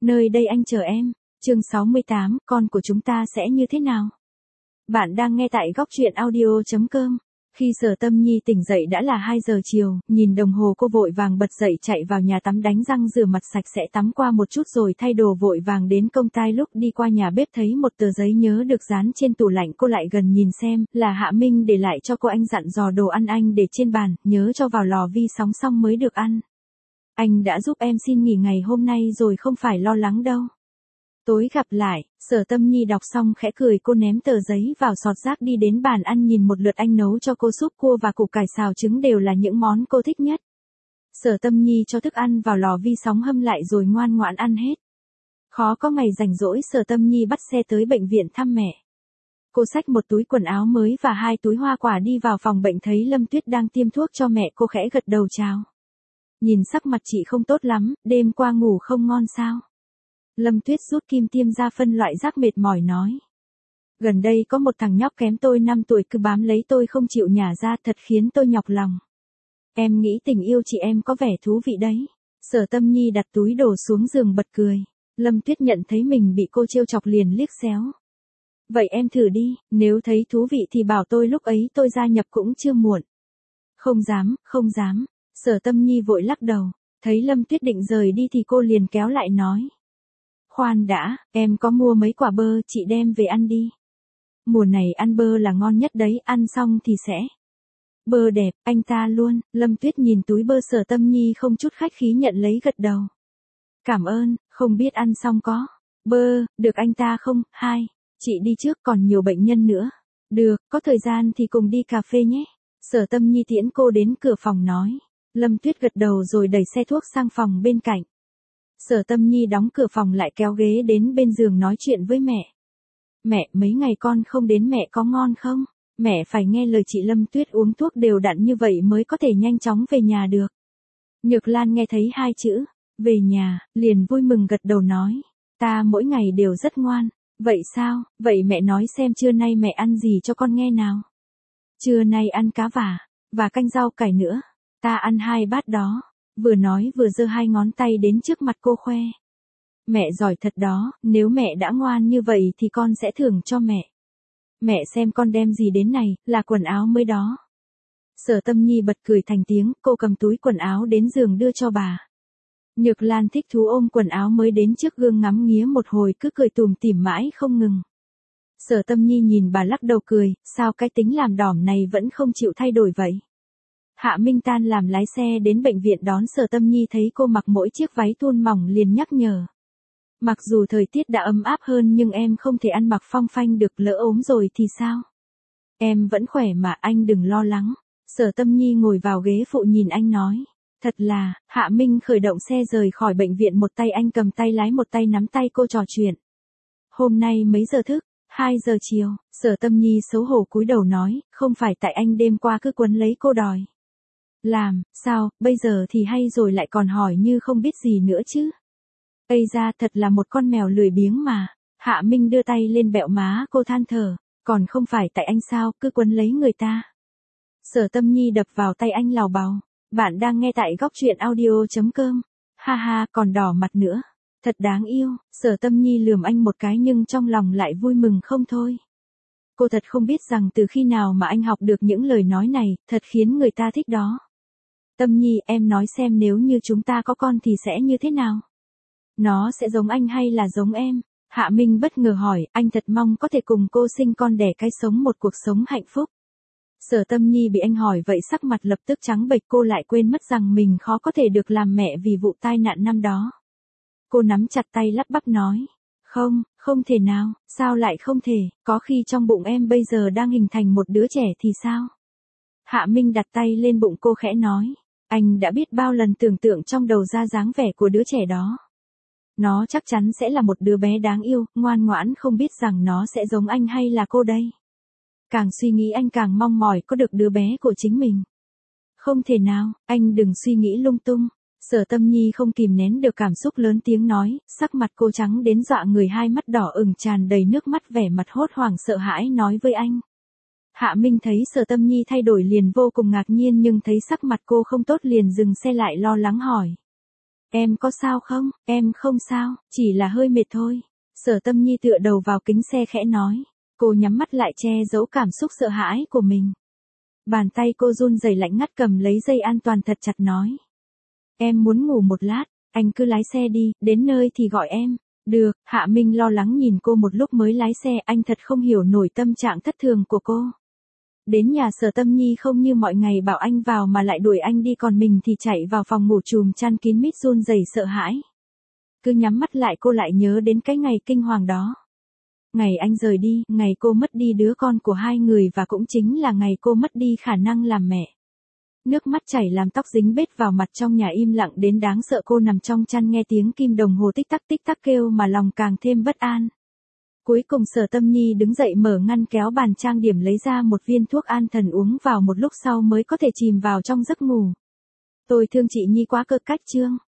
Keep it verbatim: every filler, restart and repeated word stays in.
Nơi đây anh chờ em. Chương sáu mươi tám, con của chúng ta sẽ như thế nào? Bạn đang nghe tại góc truyện audio chấm com. Khi Sở Tâm Nhi tỉnh dậy đã là hai giờ chiều, nhìn đồng hồ cô vội vàng bật dậy chạy vào nhà tắm đánh răng rửa mặt sạch sẽ tắm qua một chút rồi thay đồ vội vàng đến công tai. Lúc đi qua nhà bếp thấy một tờ giấy nhớ được dán trên tủ lạnh, cô lại gần nhìn xem, là Hạ Minh để lại cho cô. Anh dặn dò đồ ăn anh để trên bàn, nhớ cho vào lò vi sóng xong mới được ăn. Anh đã giúp em xin nghỉ ngày hôm nay rồi, không phải lo lắng đâu. Tối gặp lại. Sở Tâm Nhi đọc xong khẽ cười, cô ném tờ giấy vào sọt rác đi đến bàn ăn nhìn một lượt. Anh nấu cho cô súp cua và củ cải xào trứng, đều là những món cô thích nhất. Sở Tâm Nhi cho thức ăn vào lò vi sóng hâm lại rồi ngoan ngoãn ăn hết. Khó có ngày rảnh rỗi, Sở Tâm Nhi bắt xe tới bệnh viện thăm mẹ. Cô xách một túi quần áo mới và hai túi hoa quả đi vào phòng bệnh, thấy Lâm Tuyết đang tiêm thuốc cho mẹ, cô khẽ gật đầu chào. Nhìn sắc mặt chị không tốt lắm, đêm qua ngủ không ngon sao? Lâm Tuyết rút kim tiêm ra phân loại rác, mệt mỏi nói. Gần đây có một thằng nhóc kém tôi năm tuổi cứ bám lấy tôi không chịu nhả ra, thật khiến tôi nhọc lòng. Em nghĩ tình yêu chị em có vẻ thú vị đấy. Sở Tâm Nhi đặt túi đồ xuống giường bật cười. Lâm Tuyết nhận thấy mình bị cô trêu chọc liền liếc xéo. Vậy em thử đi, nếu thấy thú vị thì bảo tôi, lúc ấy tôi gia nhập cũng chưa muộn. Không dám, không dám. Sở Tâm Nhi vội lắc đầu. Thấy Lâm Tuyết định rời đi thì cô liền kéo lại nói. Khoan đã, em có mua mấy quả bơ, chị đem về ăn đi. Mùa này ăn bơ là ngon nhất đấy, ăn xong thì sẽ. Bơ đẹp, anh ta luôn. Lâm Tuyết nhìn túi bơ Sở Tâm Nhi không chút khách khí nhận lấy, gật đầu. Cảm ơn, không biết ăn xong có. Bơ, được anh ta không? Hai, chị đi trước, còn nhiều bệnh nhân nữa. Được, có thời gian thì cùng đi cà phê nhé. Sở Tâm Nhi tiễn cô đến cửa phòng nói. Lâm Tuyết gật đầu rồi đẩy xe thuốc sang phòng bên cạnh. Sở Tâm Nhi đóng cửa phòng lại, kéo ghế đến bên giường nói chuyện với mẹ. Mẹ, mấy ngày con không đến mẹ có ngon không? Mẹ phải nghe lời chị. Lâm Tuyết uống thuốc đều đặn như vậy mới có thể nhanh chóng về nhà được. Nhược Lan nghe thấy hai chữ về nhà, liền vui mừng gật đầu nói. Ta mỗi ngày đều rất ngoan. Vậy sao? Vậy mẹ nói xem trưa nay mẹ ăn gì cho con nghe nào. Trưa nay ăn cá vả, và canh rau cải nữa. Ta ăn hai bát đó. Vừa nói vừa giơ hai ngón tay đến trước mặt cô khoe. Mẹ giỏi thật đó, nếu mẹ đã ngoan như vậy thì con sẽ thưởng cho mẹ. Mẹ xem con đem gì đến này, là quần áo mới đó. Sở Tâm Nhi bật cười thành tiếng, cô cầm túi quần áo đến giường đưa cho bà. Nhược Lan thích thú ôm quần áo mới đến trước gương ngắm nghía một hồi, cứ cười tủm tỉm mãi không ngừng. Sở Tâm Nhi nhìn bà lắc đầu cười, sao cái tính làm đỏm này vẫn không chịu thay đổi vậy? Hạ Minh tan làm lái xe đến bệnh viện đón Sở Tâm Nhi, thấy cô mặc mỗi chiếc váy thun mỏng liền nhắc nhở. Mặc dù thời tiết đã ấm áp hơn nhưng em không thể ăn mặc phong phanh được, lỡ ốm rồi thì sao? Em vẫn khỏe mà, anh đừng lo lắng. Sở Tâm Nhi ngồi vào ghế phụ nhìn anh nói. Thật là. Hạ Minh khởi động xe rời khỏi bệnh viện, một tay anh cầm tay lái một tay nắm tay cô trò chuyện. Hôm nay mấy giờ thức? Hai giờ chiều. Sở Tâm Nhi xấu hổ cúi đầu nói, không phải tại anh đêm qua cứ quấn lấy cô đòi làm, sao, bây giờ thì hay rồi lại còn hỏi như không biết gì nữa chứ. Ây ra, thật là một con mèo lười biếng mà. Hạ Minh đưa tay lên bẹo má cô than thở, còn không phải tại anh sao, cứ quấn lấy người ta. Sở Tâm Nhi đập vào tay anh lào bào. Bạn đang nghe tại góc truyện audio chấm com. Ha ha, còn đỏ mặt nữa. Thật đáng yêu. Sở Tâm Nhi lườm anh một cái nhưng trong lòng lại vui mừng không thôi. Cô thật không biết rằng từ khi nào mà anh học được những lời nói này, thật khiến người ta thích đó. Tâm Nhi, em nói xem nếu như chúng ta có con thì sẽ như thế nào? Nó sẽ giống anh hay là giống em? Hạ Minh bất ngờ hỏi, anh thật mong có thể cùng cô sinh con đẻ cái, sống một cuộc sống hạnh phúc. Sở Tâm Nhi bị anh hỏi vậy sắc mặt lập tức trắng bệch, cô lại quên mất rằng mình khó có thể được làm mẹ vì vụ tai nạn năm đó. Cô nắm chặt tay lắp bắp nói. Không, không thể nào, sao lại không thể, có khi trong bụng em bây giờ đang hình thành một đứa trẻ thì sao? Hạ Minh đặt tay lên bụng cô khẽ nói. Anh đã biết bao lần tưởng tượng trong đầu ra dáng vẻ của đứa trẻ đó. Nó chắc chắn sẽ là một đứa bé đáng yêu, ngoan ngoãn, không biết rằng nó sẽ giống anh hay là cô đây. Càng suy nghĩ anh càng mong mỏi có được đứa bé của chính mình. Không thể nào, anh đừng suy nghĩ lung tung. Sở Tâm Nhi không kìm nén được cảm xúc lớn tiếng nói, sắc mặt cô trắng đến dọa người, hai mắt đỏ ửng tràn đầy nước mắt, vẻ mặt hốt hoảng sợ hãi nói với anh. Hạ Minh thấy Sở Tâm Nhi thay đổi liền vô cùng ngạc nhiên, nhưng thấy sắc mặt cô không tốt liền dừng xe lại lo lắng hỏi. Em có sao không? Em không sao, chỉ là hơi mệt thôi. Sở Tâm Nhi tựa đầu vào kính xe khẽ nói. Cô nhắm mắt lại che giấu cảm xúc sợ hãi của mình. Bàn tay cô run rẩy lạnh ngắt cầm lấy dây an toàn thật chặt nói. Em muốn ngủ một lát, anh cứ lái xe đi, đến nơi thì gọi em. Được, Hạ Minh lo lắng nhìn cô một lúc mới lái xe, anh thật không hiểu nổi tâm trạng thất thường của cô. Đến nhà Sở Tâm Nhi không như mọi ngày bảo anh vào mà lại đuổi anh đi, còn mình thì chạy vào phòng ngủ chùm chăn kín mít run rẩy sợ hãi. Cứ nhắm mắt lại cô lại nhớ đến cái ngày kinh hoàng đó. Ngày anh rời đi, ngày cô mất đi đứa con của hai người và cũng chính là ngày cô mất đi khả năng làm mẹ. Nước mắt chảy làm tóc dính bết vào mặt, trong nhà im lặng đến đáng sợ. Cô nằm trong chăn nghe tiếng kim đồng hồ tích tắc tích tắc kêu mà lòng càng thêm bất an. Cuối cùng Sở Tâm Nhi đứng dậy mở ngăn kéo bàn trang điểm lấy ra một viên thuốc an thần uống vào một lúc sau mới có thể chìm vào trong giấc ngủ. Tôi thương chị Nhi quá, cơ cách chương.